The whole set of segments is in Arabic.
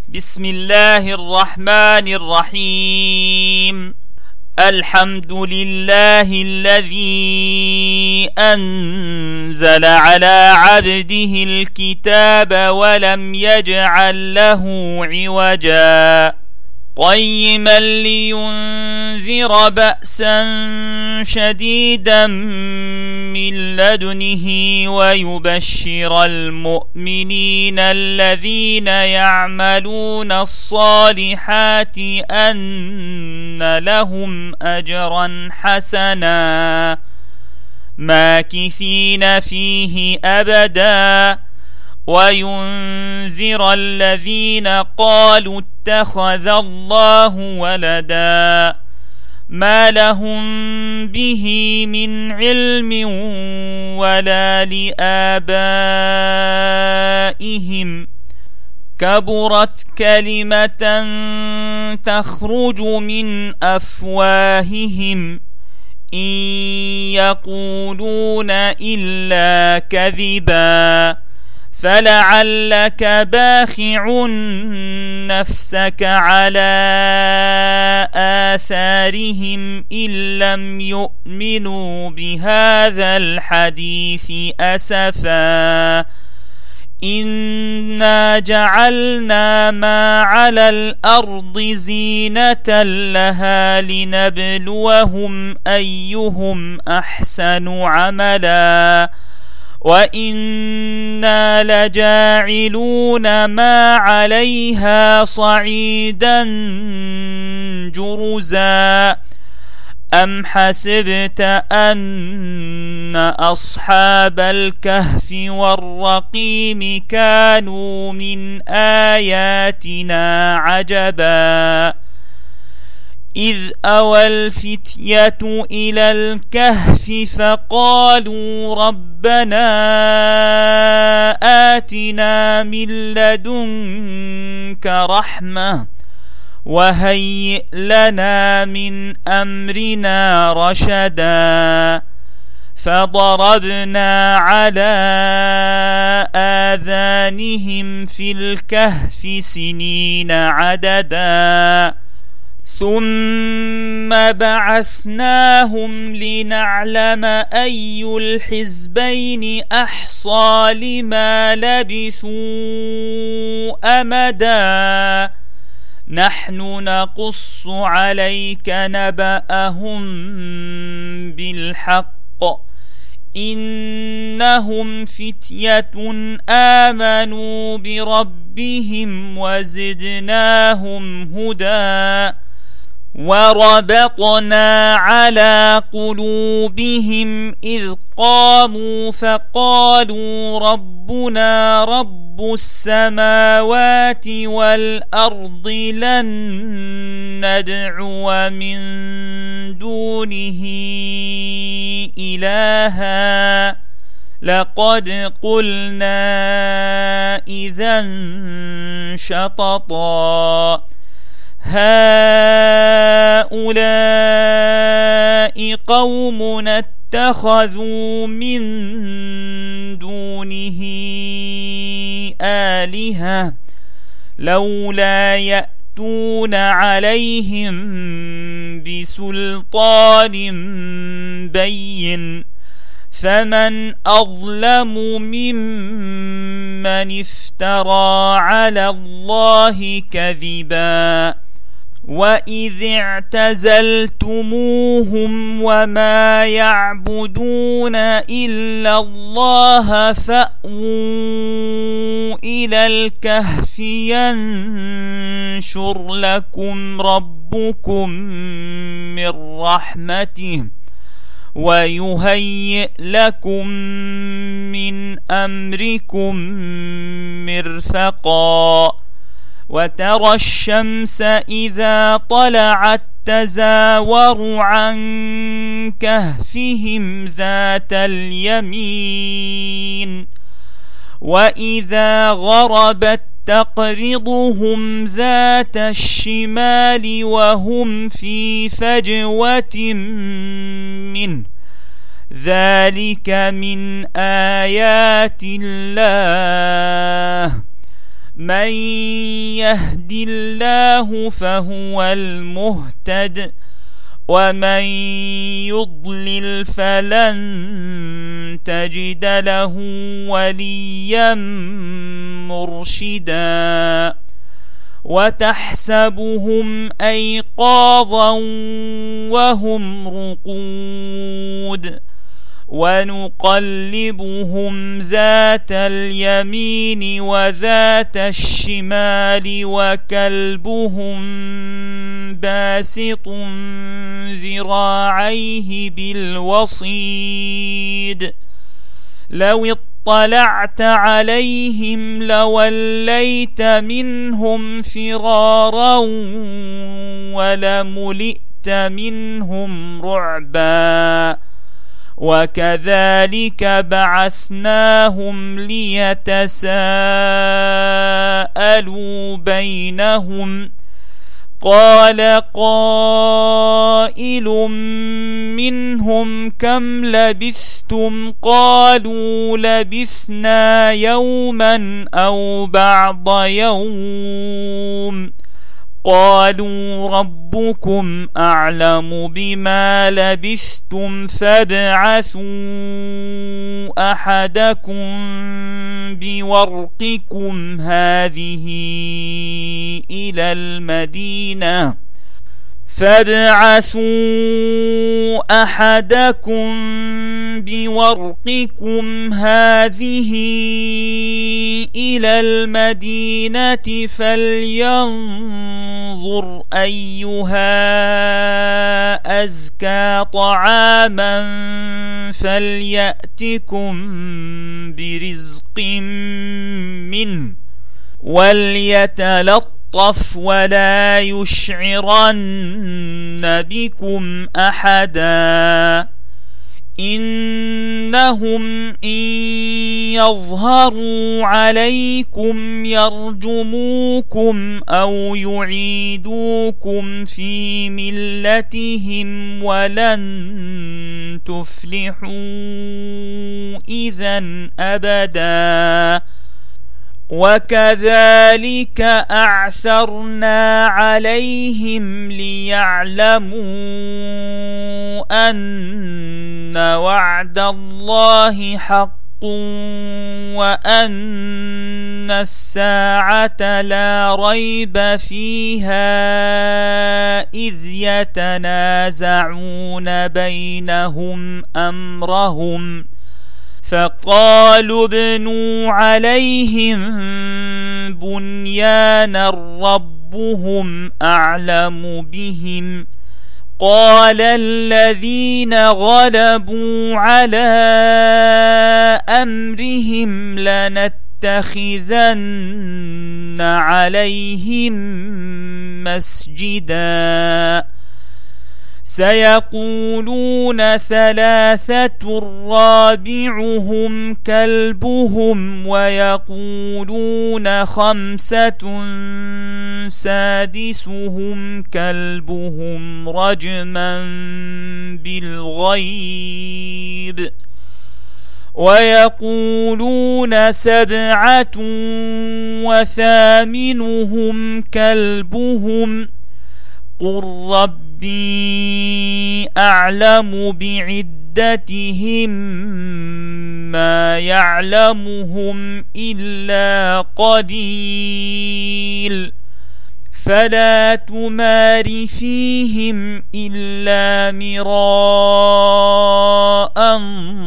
بسم الله الرحمن الرحيم. الحمد لله الذي أنزل على عبده الكتاب ولم يجعل له عوجا قيما لينذر بأسا شديدا من لدنه ويبشر المؤمنين الذين يعملون الصالحات أن لهم أجرا حسنا ماكثين فيه أبدا وينذر الذين قالوا اتخذ الله ولدا ما لهم به من علم ولا لآبائهم كبرت كلمة تخرج من أفواههم إن يقولون إلا كذبا فلعلك باخع نفسك على آثارهم إن لم يؤمنوا بهذا الحديث أسفا إنا جعلنا ما على الأرض زينة لها لنبلوهم أيهم أحسن عملا وإنا لجاعلون ما عليها صعيدا جرزا أم حسبت أن أصحاب الكهف والرقيم كانوا من آياتنا عجبا إذ أوى الفتية إلى الكهف فقالوا ربنا آتنا من لدنك رحمة وهيئ لنا من أمرنا رشدا فضربنا على آذانهم في الكهف سنين عددا ثم بعثناهم لنعلم أي الحزبين أحصى لما لبثوا أمدا نحن نقص عليك نبأهم بالحق إنهم فتية آمنوا بربهم وزدناهم هدى وربطنا على قلوبهم إذ قاموا فقالوا ربنا رب السماوات والأرض لن ندعو من دونه إلها لقد قلنا إذا شططا هؤلاء قومنا اتخذوا من دونه آلهة لولا يأتون عليهم بسلطان بين فمن أظلم ممن افترى على الله كذبا وإذ اعتزلتموهم وما يعبدون إلا الله فأووا إلى الكهف ينشر لكم ربكم من رحمته ويهيئ لكم من أمركم مرفقا وترى الشمس إذا طلعت تزاور عن كهفهم ذات اليمين وإذا غربت تقرضهم ذات الشمال وهم في فجوة منه ذلك من آيات الله من يهد الله فهو المهتد ومن يضلل فلن تجد له وليا مرشدا وتحسبهم أيقاظا وهم رقود ونقلبهم ذات اليمين وذات الشمال وكلبهم باسط ذراعيه بالوصيد لو اطلعت عليهم لوليت منهم فرارا ولملئت منهم رعبا وكذلك بعثناهم ليتساءلوا بينهم قال قائل منهم كم لبثتم قالوا لبثنا يوما أو بعض يوم قالوا ربكم أعلم بما لبثتم فابعثوا أحدكم بورقكم هذه إلى المدينة فلينظر أيها أزكى طعاما فليأتكم برزق منه وليتلطف ولا يشعرن بكم أحدا إنهم إن يظهروا عليكم يرجموكم أو يعيدوكم في ملتهم ولن تفلحوا إذن أبدا وكذلك أعثرنا عليهم ليعلموا أن وعد الله حق وأن الساعة لا ريب فيها إذ يتنازعون بينهم أمرهم فقالوا ابنوا عليهم بنيانا ربهم أعلم بهم قال الذين غلبوا على أمرهم لنتخذن عليهم مسجدا سيقولون ثلاثة رابعهم كلبهم ويقولون خمسة سادسهم كلبهم رجما بالغيب ويقولون سبعة وثامنهم كلبهم قل ربي أعلم بعدتهم ما يعلمهم إلا قليل فلا تمار فيهم إلا مراء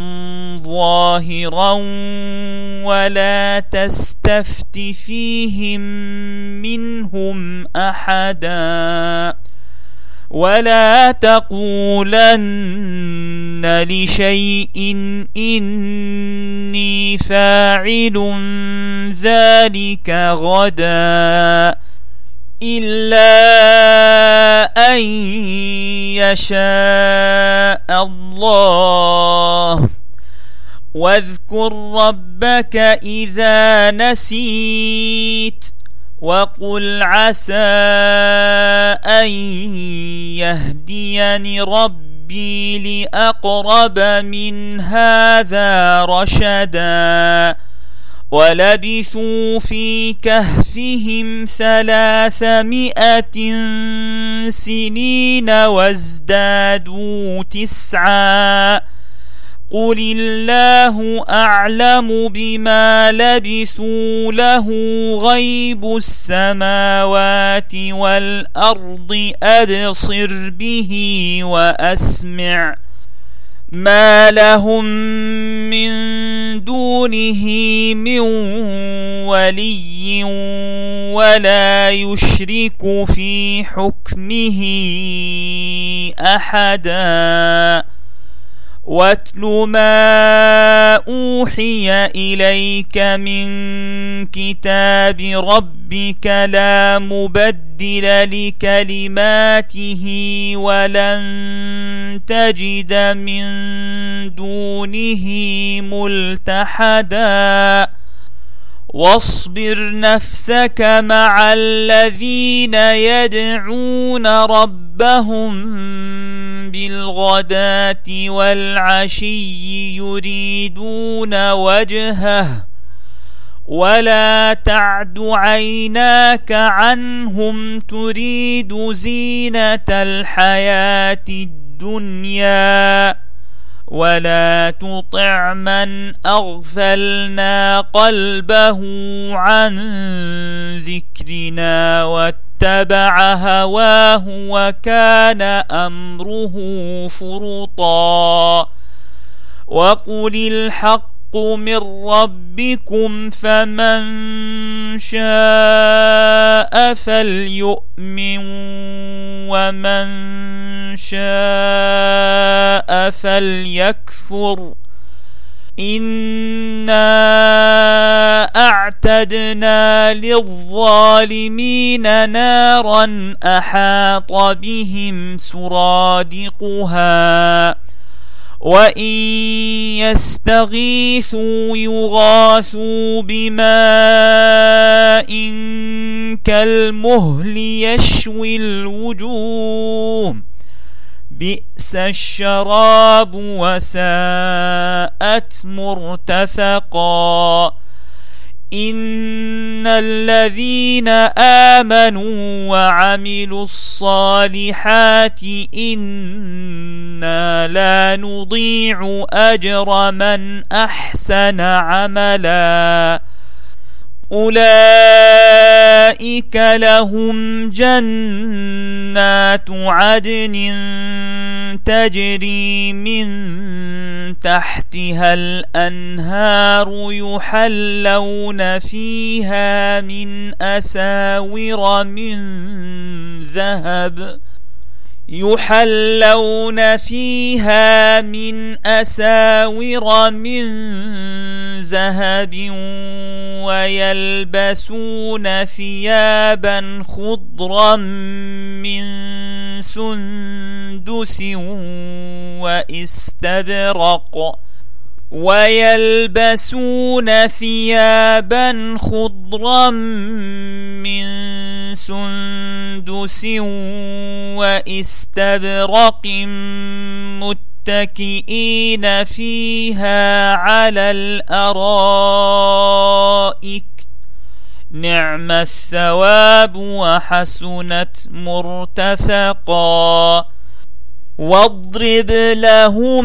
ظاهرا ولا تستفت فيهم منهم أحدا ولا تقولن لشيء إني فاعل ذلك غدا إلا أن يشاء الله واذكر ربك إذا نسيت وقل عسى أن يهديني ربي لأقرب من هذا رشدا ولبثوا في كهفهم 300 سنين وازدادوا 9 قل الله أعلم بما لبثوا له غيب السماوات والأرض أبصر به وأسمع ما لهم من دونه من ولي ولا يشرك في حكمه أحدا واتل ما أوحي إليك من كتاب ربك لا مبدل لكلماته ولن تجد من دونه ملتحدا واصبر نفسك مع الذين يدعون ربهم بالغداة والعشي يريدون وجهه ولا تعد عيناك عنهم تريد زينة الحياة الدنيا ولا تطع من أغفلنا قلبه عن ذكرنا واتبع هواه وكان أمره فرطا وقل الحق من ربكم فمن شاء فليؤمن ومن شاء فليكفر إنا أعتدنا للظالمين نارا أحاط بهم سرادقها وإن يستغيثوا يغاثوا بماء كالمهل يشوي الوجوه بئس الشراب وساءت مرتفقا إن الذين آمنوا وعملوا الصالحات إنا لا نضيع أجر من أحسن عملا أولئك لهم جنات عدن تجري من تحتها الأنهار يحلون فيها من أساور من ذهب ويلبسون ثيابا خضرا من سندس واستبرق متكئين فيها على الأرائك نعم الثواب وحسنت مرتفقا واضرب لهم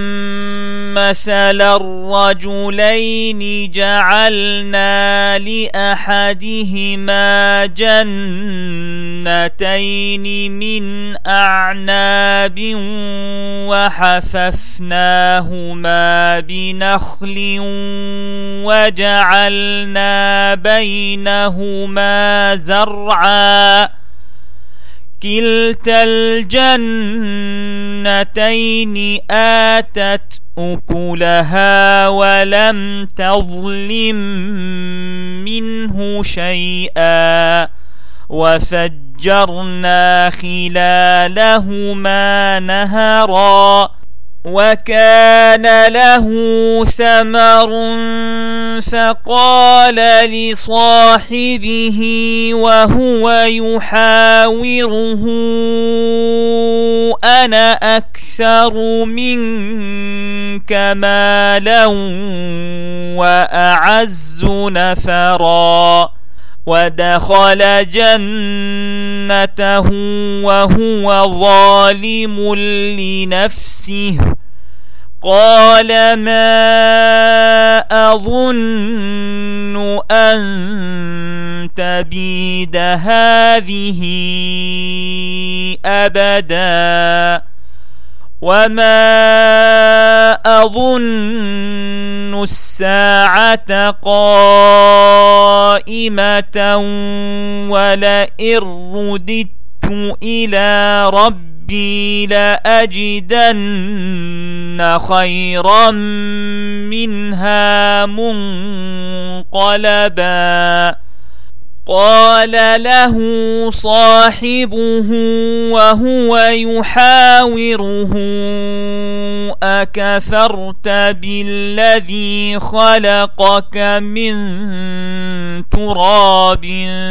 مثل الرجلين جعلنا لأحدهما جنتين من أعناب وحففناهما بنخل وجعلنا بينهما زرعا كلتا الجنتين آتت أكلها ولم تظلم منه شيئا وفجرنا خلالهما نهرا وكان له ثمر فقال لصاحبه وهو يحاوره أنا أكثر منك مالا وأعز نفرا ودخل جنته وهو ظالم لنفسه قال ما أظن أن تبيد هذه أبدا وما أظن الساعة قائمة ولئن رددت إلى ربي لأجدن خيرا منها منقلبا قال له صاحبه وهو يحاوره أكفرت بالذي خلقك من تراب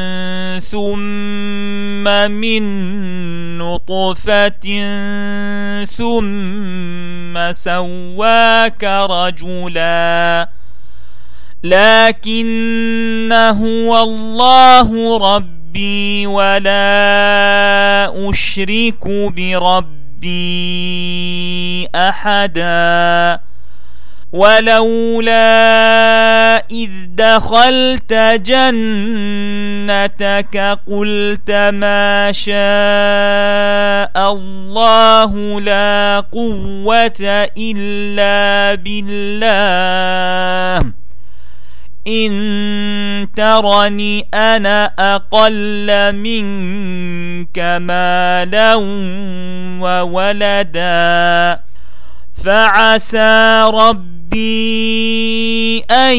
ثم من نطفة ثم سواك رجلا لكن هو الله ربي ولا أشرك بربي أحدا ولولا إذ دخلت جنتك قلت ما شاء الله لا قوة إلا بالله إن ترني أنا أقل منك مالا وولدا فعسى ربي أن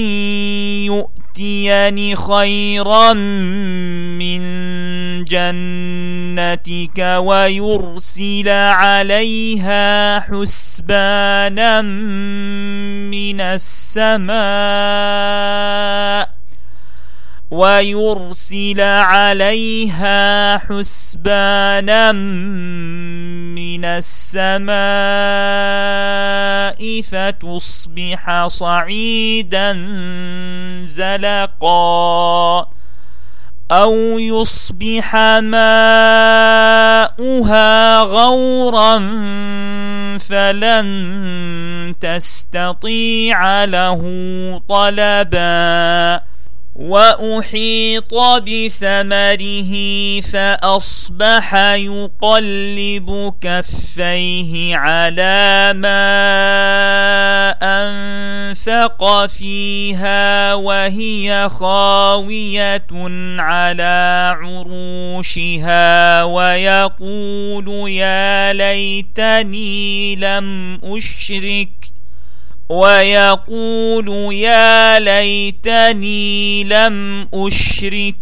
يؤتيني خيرا من جنتك ويرسل عليها حسبانا من السماء فتصبح صعيدا زلقا أو يصبح ماؤها غورا فلن تستطيع له طلبا وأحيط بثمره فأصبح يقلب كفيه على ما أنفق فيها وهي خاوية على عروشها ويقول يا ليتني لم أشرك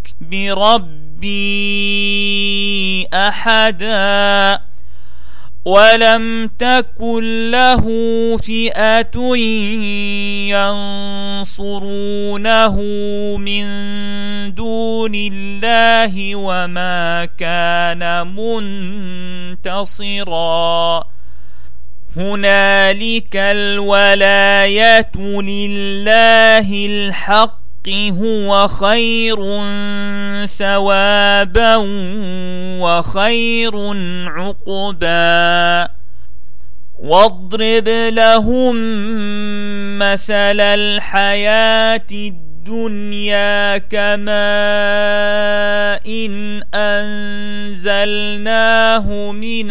بربي أحدا ولم تكن له فئة ينصرونه من دون الله وما كان منتصرا هنالك الولاية لله الحق هو خير ثوابا وخير عقبا واضرب لهم مثل الحياة الدنيا كماء إن أنزلناه من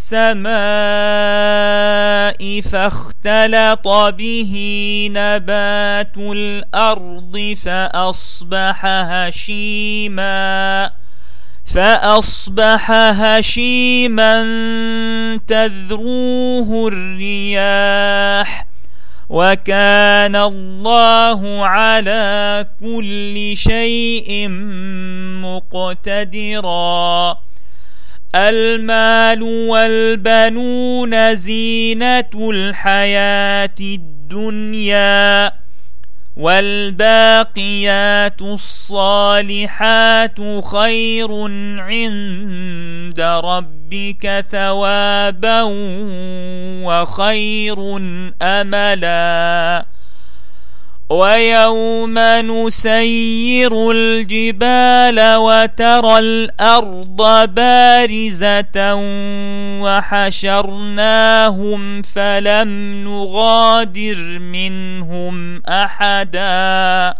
السماء فاختلط به نبات الأرض فأصبح هشيما تذروه الرياح وكان الله على كل شيء مقتدرا المال والبنون زينة الحياة الدنيا والباقيات الصالحات خير عند ربك ثوابا وخير أملا ويوم نسير الجبال وترى الأرض بارزة وحشرناهم فلم نغادر منهم أحدا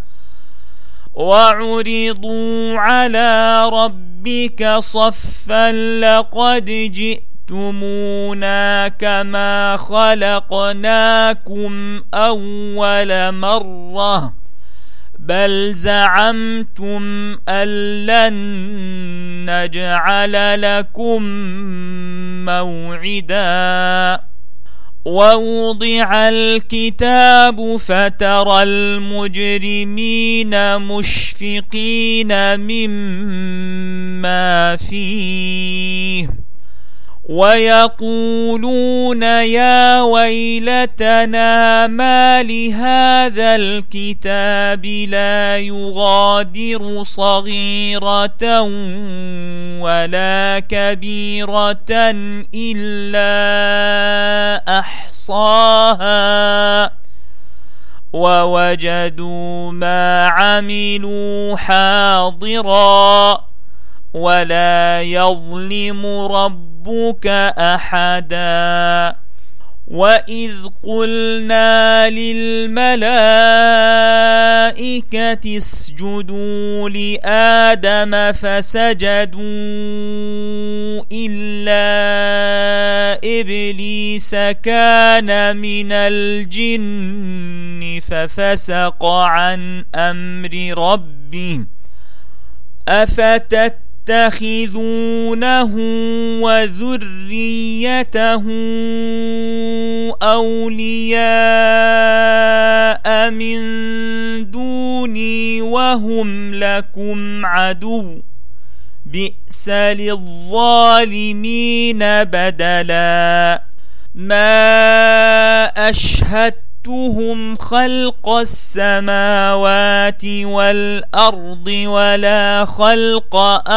وعرضوا على ربك صفا لقد جئتمونا كما خلقناكم أول مرة بل زعمتم أن لن نجعل لكم موعدا ووضع الكتاب فترى المجرمين مشفقين مما فيه ويقولون يا ويلتنا ما لهذا الكتاب لا يغادر صغيرة ولا كبيرة إلا أحصاها ووجدوا ما عملوا حاضرا ولا يظلم ربك أحدا وإذ قلنا للملائكة اسجدوا لآدم فسجدوا إلا إبليس كان من الجن ففسق عن أمر ربه أفتتخذونه وذريته أولياء من دوني وهم لكم عدو بئس للظالمين بدلا ما أشهدتهم خلق السماوات والأرض ولا خلق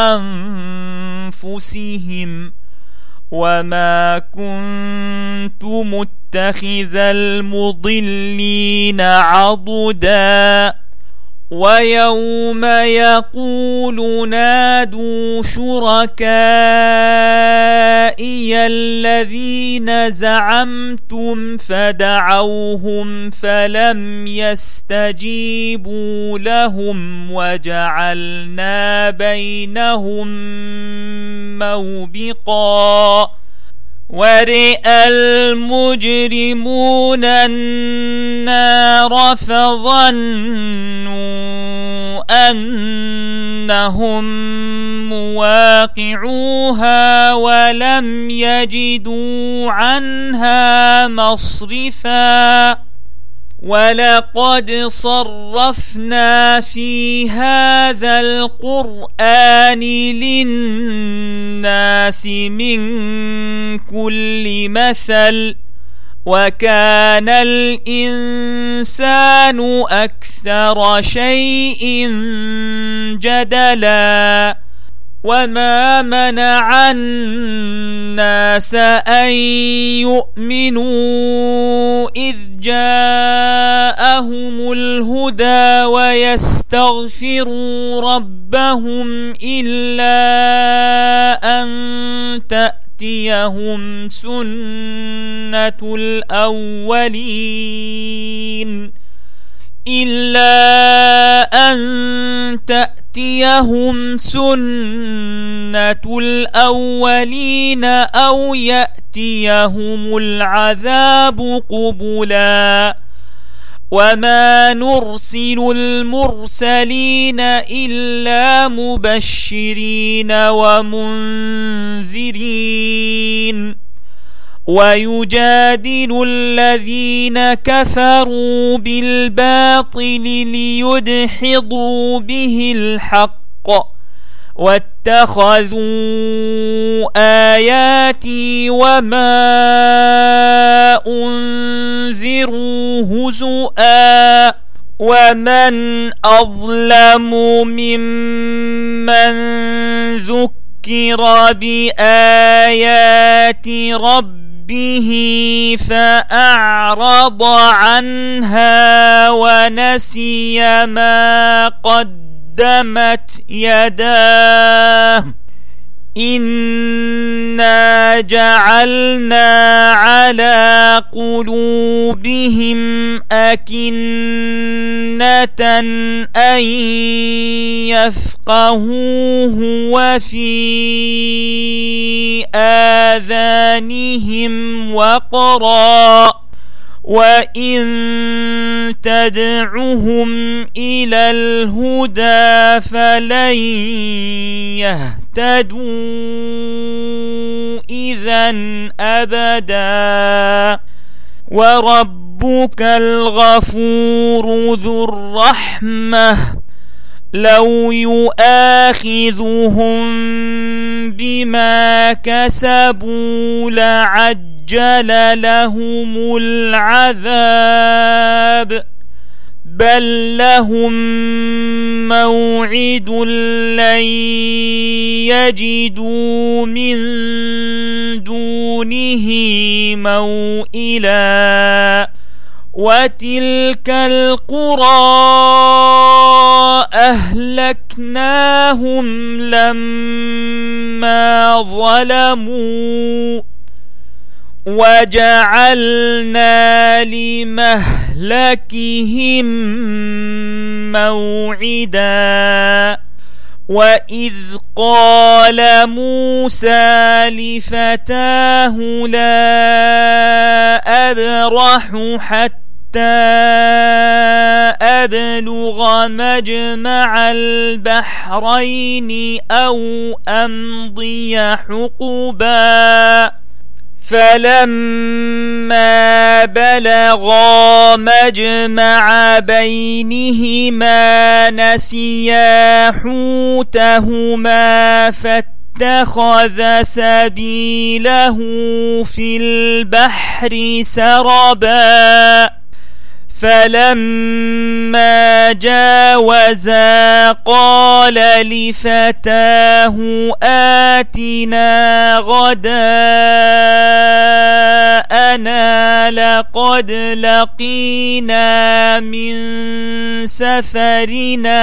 أنفسهم وما كنت متخذ المضلين عضدا ويوم يقول نادوا شركائي الذين زعمتم فدعوهم فلم يستجيبوا لهم وجعلنا بينهم موبقا ورئ المجرمون النار فظنوا أنهم مواقعوها ولم يجدوا عنها مصرفا ولقد صرفنا في هذا القرآن للناس من كل مثل وكان الإنسان أكثر شيء جدلا وما منع الناس أن يؤمنوا إذ جاءهم الهدى ويستغفروا ربهم إلا أن تأتيهم سنة الأولين أو يأتيهم العذاب قبلا وما نرسل المرسلين إلا مبشرين ومنذرين ويجادل الذين كفروا بالباطل ليدحضوا به الحق واتخذوا آياتي وما أنذروا هزؤا ومن أظلم ممن ذكر بآيات ربه فأعرض عنها ونسي ما قدمت يداه إنا جعلنا على قلوبهم أكنة أن يفقهوه وفي آذانهم وقرا وإن تدعهم إلى الهدى فلن يهتدوا إذن أبدا وربك الغفور ذو الرحمة لو يؤاخذهم بما كسبوا لعجل لهم العذاب بل لهم موعد لن يجدوا من دونه موئلا وتلك القرى أهلكناهم لما ظلموا وجعلنا لمهلكهم موعدا وإذ قال موسى لفتاه لا أبرح حتى أبلغ مجمع البحرين أو أمضي حقبا فلما بلغا مجمع بينهما نسيا حوتهما فاتخذ سبيله في البحر سربا فلما جاوزا قال لفتاه آتنا غداءنا لقد لقينا من سفرنا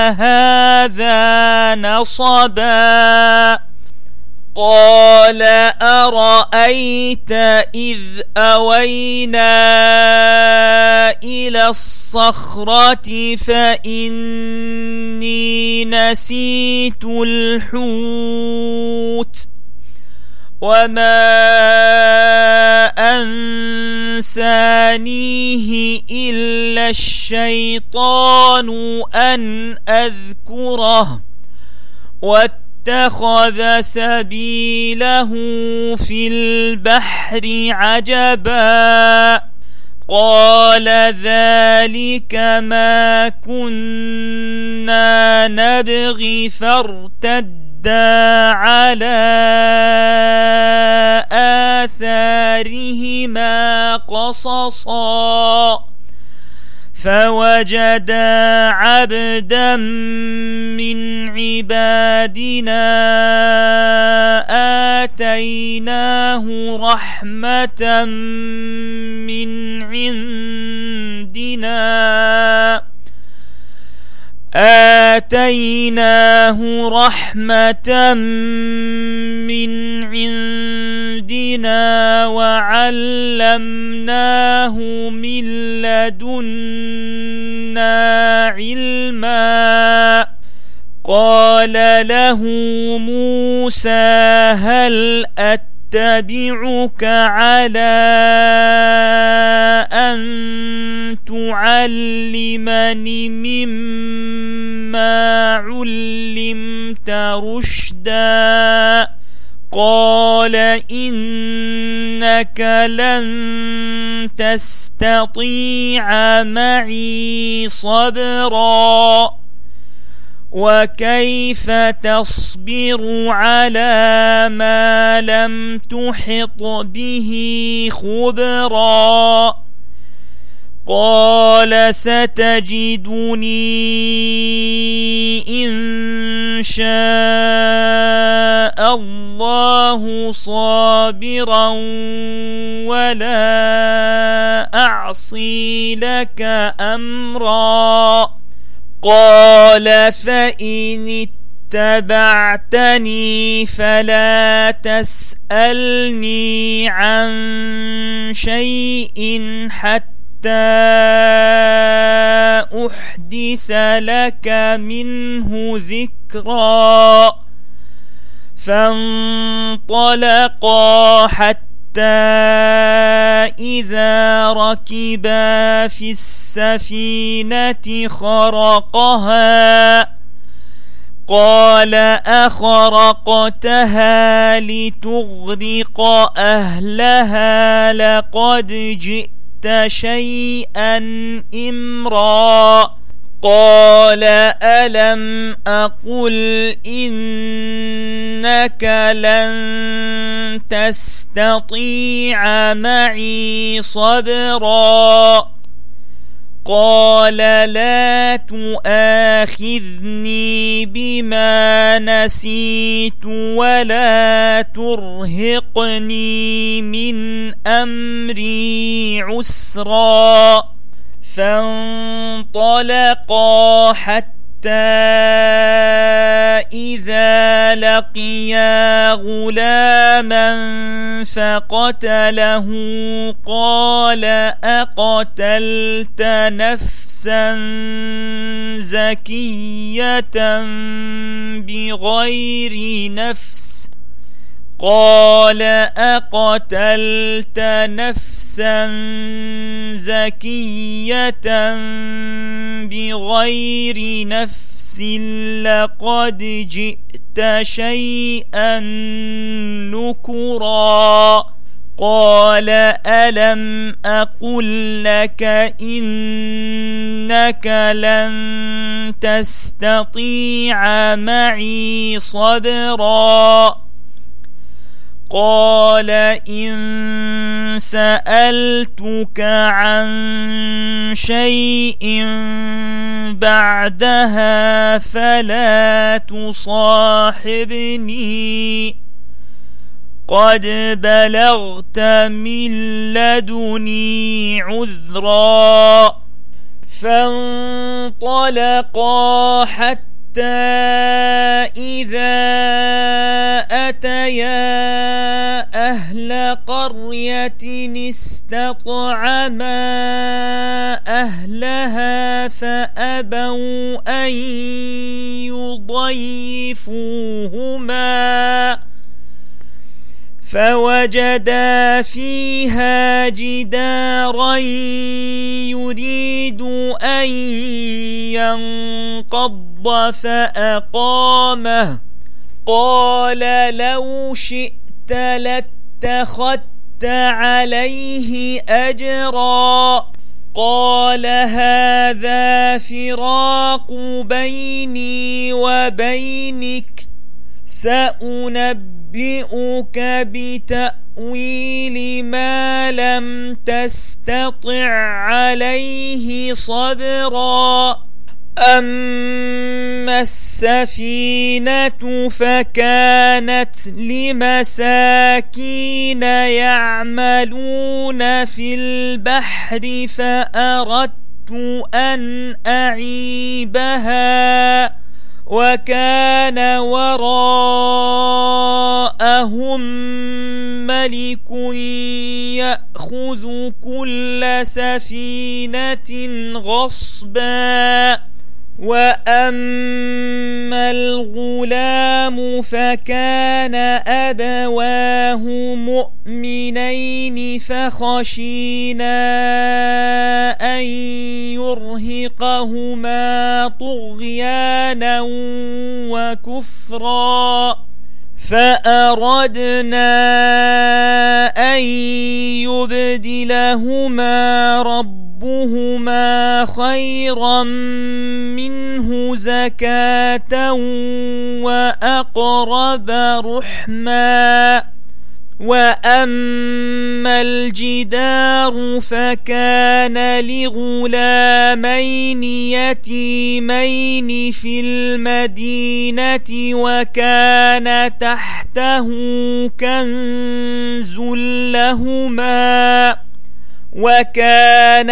هذا نصبا قال أرأيت إذ أوينا إلى الصخرة فإني نسيت الحوت وما أنسانيه إلا الشيطان أن أذكره واتخذ سبيله في البحر عجبا قال ذلك ما كنا نبغي فارتدا على آثارهما قصصا فوجدا عبدا من عبادنا آتيناه رحمة من عندنا وعلمناه من لدنا علما قال له موسى هل أتبعك على أن تعلمني مما علمت رشدا قال إنك لن تستطيع معي صبرا وكيف تصبر على ما لم تحط به خبرا قال ستجدني إن شاء الله صابرا ولا أعصي لك أمرا قال فإن اتبعتني فلا تسألني عن شيء حتى أحدث لك منه ذكرا فانطلقا حتى إذا ركبا في السفينة خرقها قال أخرقتها لتغرق أهلها لقد جئت شيئا إمرا قال ألم أقل إنك لن تستطيع معي صبرا قال لا تؤاخذني بما نسيت ولا ترهقني من أمري عسرا فانطلقا حتى إذا لقيا غلاما فقتله قال أقتلت نفسا زكية بغير نفس قال أقتلت نفسا زكية بغير نفس لقد جئت شيئا نكرا قال ألم أقل لك إنك لن تستطيع معي صبرا قال إن سألتك عن شيء بعدها فلا تصاحبني قد بلغت من لدني عذرا فانطلقا حتى إذا أتيا أهل قرية استطعما أهلها فأبوا أن يضيفوهما فوجدا فيها جدارا يريد أن ينقض فأقامه قال لو شئت لاتخذت عليه أجرا قال هذا فراق بيني وبينك سأنبئك بتأويل ما لم تستطع عليه صبرا أما السفينة فكانت لمساكين يعملون في البحر فأردت أن أعيبها وكان وراءهم ملك يأخذ كل سفينة غصبا وأما الغلام فكان أبواه مؤمنين فخشينا أن يرهقهما طغيانا وكفرا فأردنا أن يبدلهما ربهما ربهما خيرا منه زكاة وأقرب رحما. وأما الجدار فكان لغلامين يتيمين في المدينة وكان تحته كنز لهما وكان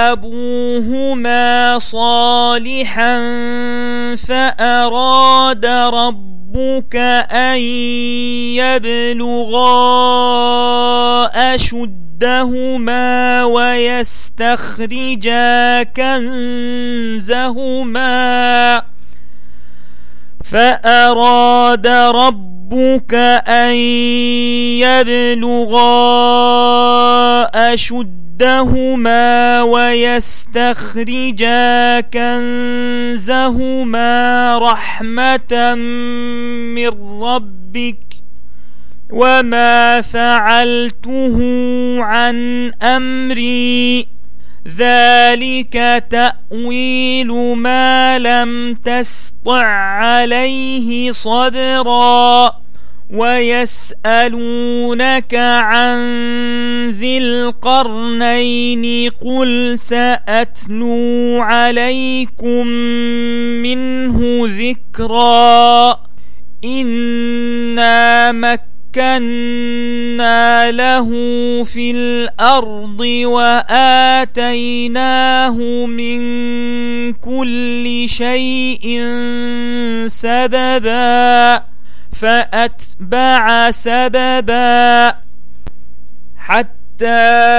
أبوهما صالحا فأراد ربك أن يبلغا أشدهما ويستخرجا كنزهما فأراد ربك أن يبلغا أشدهما ويستخرجا كنزهما رحمة من ربك وما فعلته عن أمري ذلك تأويل ما لم تسطع عليه صبرا. ويسألونك عن ذي القرنين قل سأتلو عليكم منه ذكرا. إنا مكنا له في الأرض وآتيناه من كل شيء سببا فأتبع سببا حتى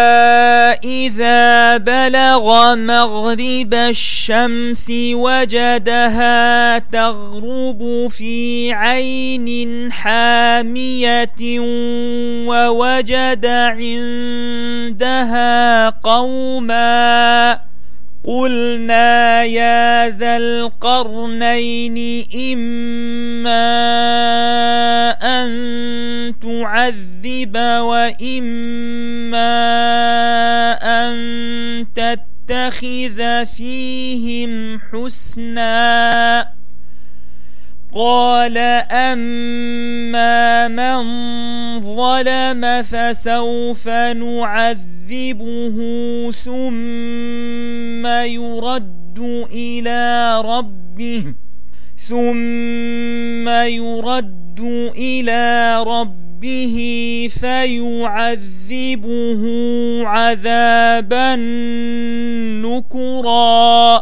إذا بلغ مغرب الشمس وجدها تغرب في عين حامية ووجد عندها قوما قلنا يا ذا القرنين إما أن تعذب وإما أن تتخذ فيهم حسنا. قال أما من ظلم فسوف نعذبه ثم يرد إلى ربه فيعذبه عذابا نكرا.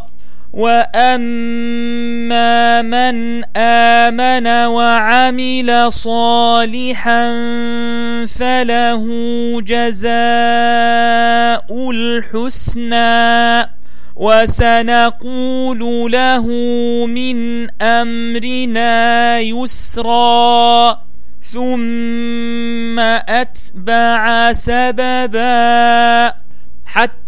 وأما من آمن وعمل صالحا فله جزاء الحسنى وسنقول له من أمرنا يسرا. ثم أتبع سببا حتى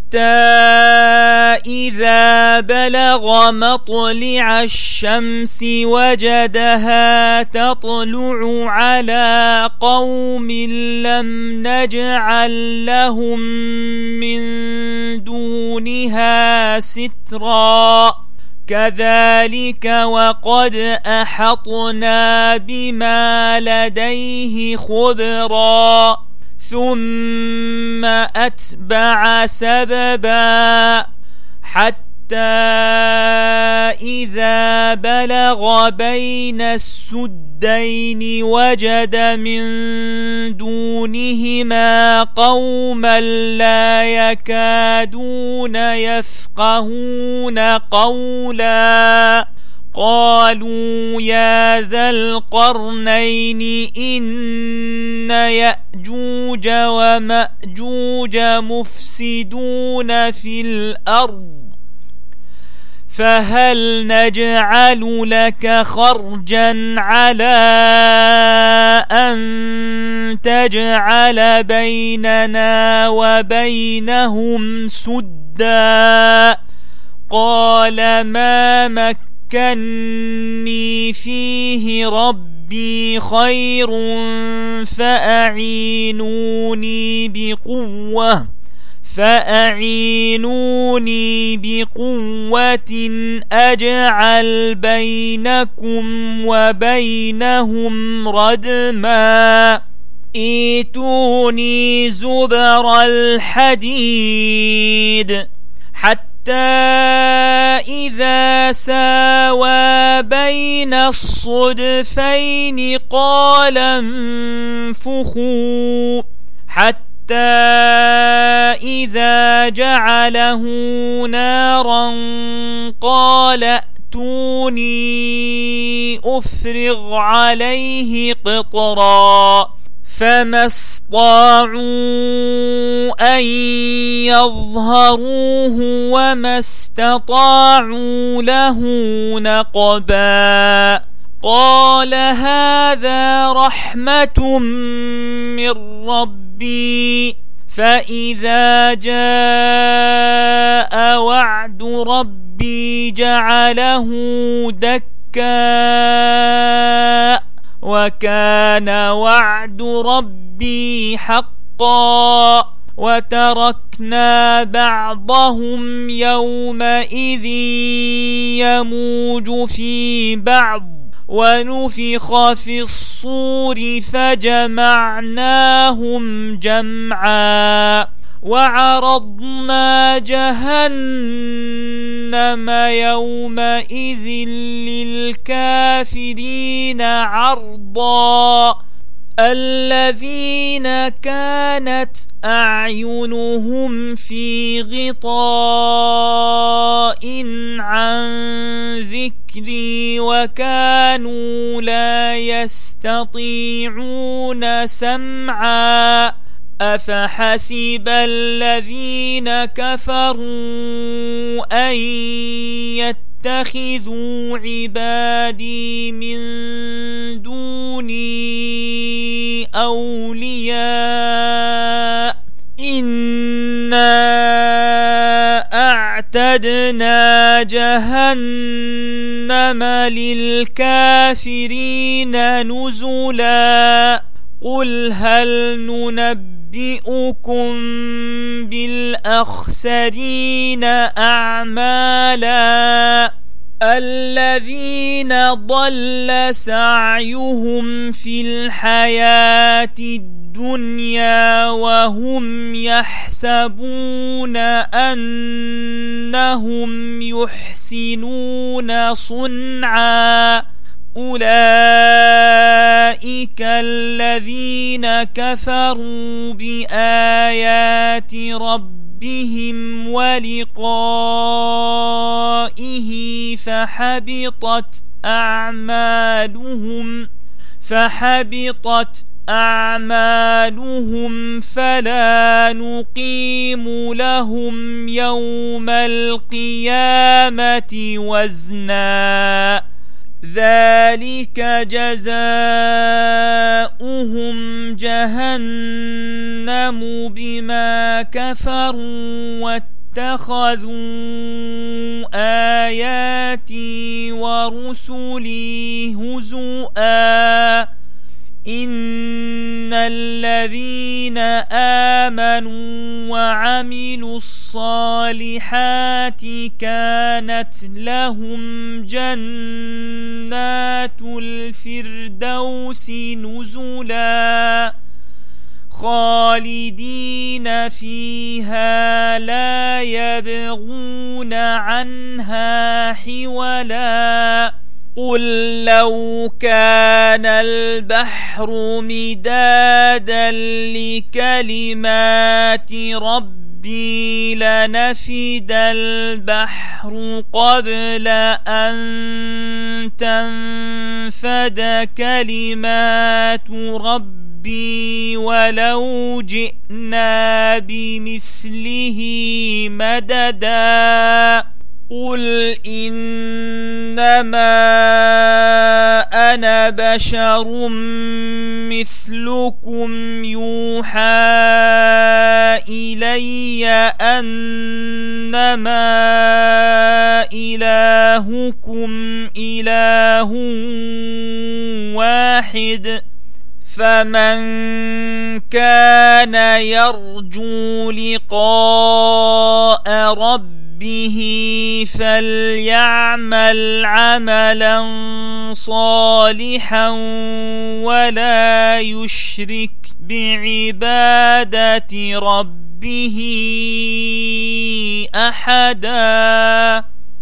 إذا بلغ مطلع الشمس وجدها تطلع على قوم لم نجعل لهم من دونها سترا. كذلك وقد أحطنا بما لديه خبرا. ثم أتبع سببا حتى إذا بلغ بين السدين وجد من دونهما قوما لا يكادون يفقهون قولا. قالوا يا ذا القرنين إن يأجوج ومأجوج مفسدون في الأرض فهل نجعل لك خرجا على أن تجعل بيننا وبينهم سدا. قال ما مكني فيه ربي خير فأعينوني بقوة فأعينوني بقوة أجعل بينكم وبينهم ردما ائتوني زبر الحديد حتى إذا ساوى بين الصدفين قال انفخوا حتى إذا جعله نارا قال ائتوني أفرغ عليه قطرا فما استطاعوا أن يظهروه وما استطاعوا له نقبا قال هذا رحمة من ربي فإذا جاء وعد ربي جعله دكا وكان وعد ربي حقا وتركنا بعضهم يومئذ يموج في بعض ونفخ في الصور فجمعناهم جمعا وعرضنا جهنم يومئذ للكافرين عرضا الذين كانت أعينهم في غطاء عن ذكري وكانوا لا يستطيعون سمعا أفحسب الذين كفروا أن يتخذوا عبادي من دوني أولياء إنا أعتدنا جهنم للكافرين نزلا قل هل ننبئكم بالأخسرين أعمالا الذين ضل سعيهم في الحياة الدنيا وهم يحسبون أنهم يحسنون صنعا أولئك الذين كفروا بآيات ربهم ولقائه فحبطت أعمالهم فلا نقيم لهم يوم القيامة وزنا ذلك جزاؤهم جهنم بما كفروا واتخذوا آياتي ورسلي هزؤا إن الذين آمنوا وعملوا الصالحات كانت لهم جنات الفردوس نزلا خالدين فيها لا يبغون عنها حولا قل لو كان البحر مدادا لكلمات ربي لنفد البحر قبل أن تنفد كلمات ربي ولو جئنا بمثله مددا قل إنما أنا بشر مثلكم يوحى إلي أنما إلهكم إله واحد فمن كان يرجو لقاء ربه فليعمل عملا صالحا ولا يشرك بعبادة ربه أحدا.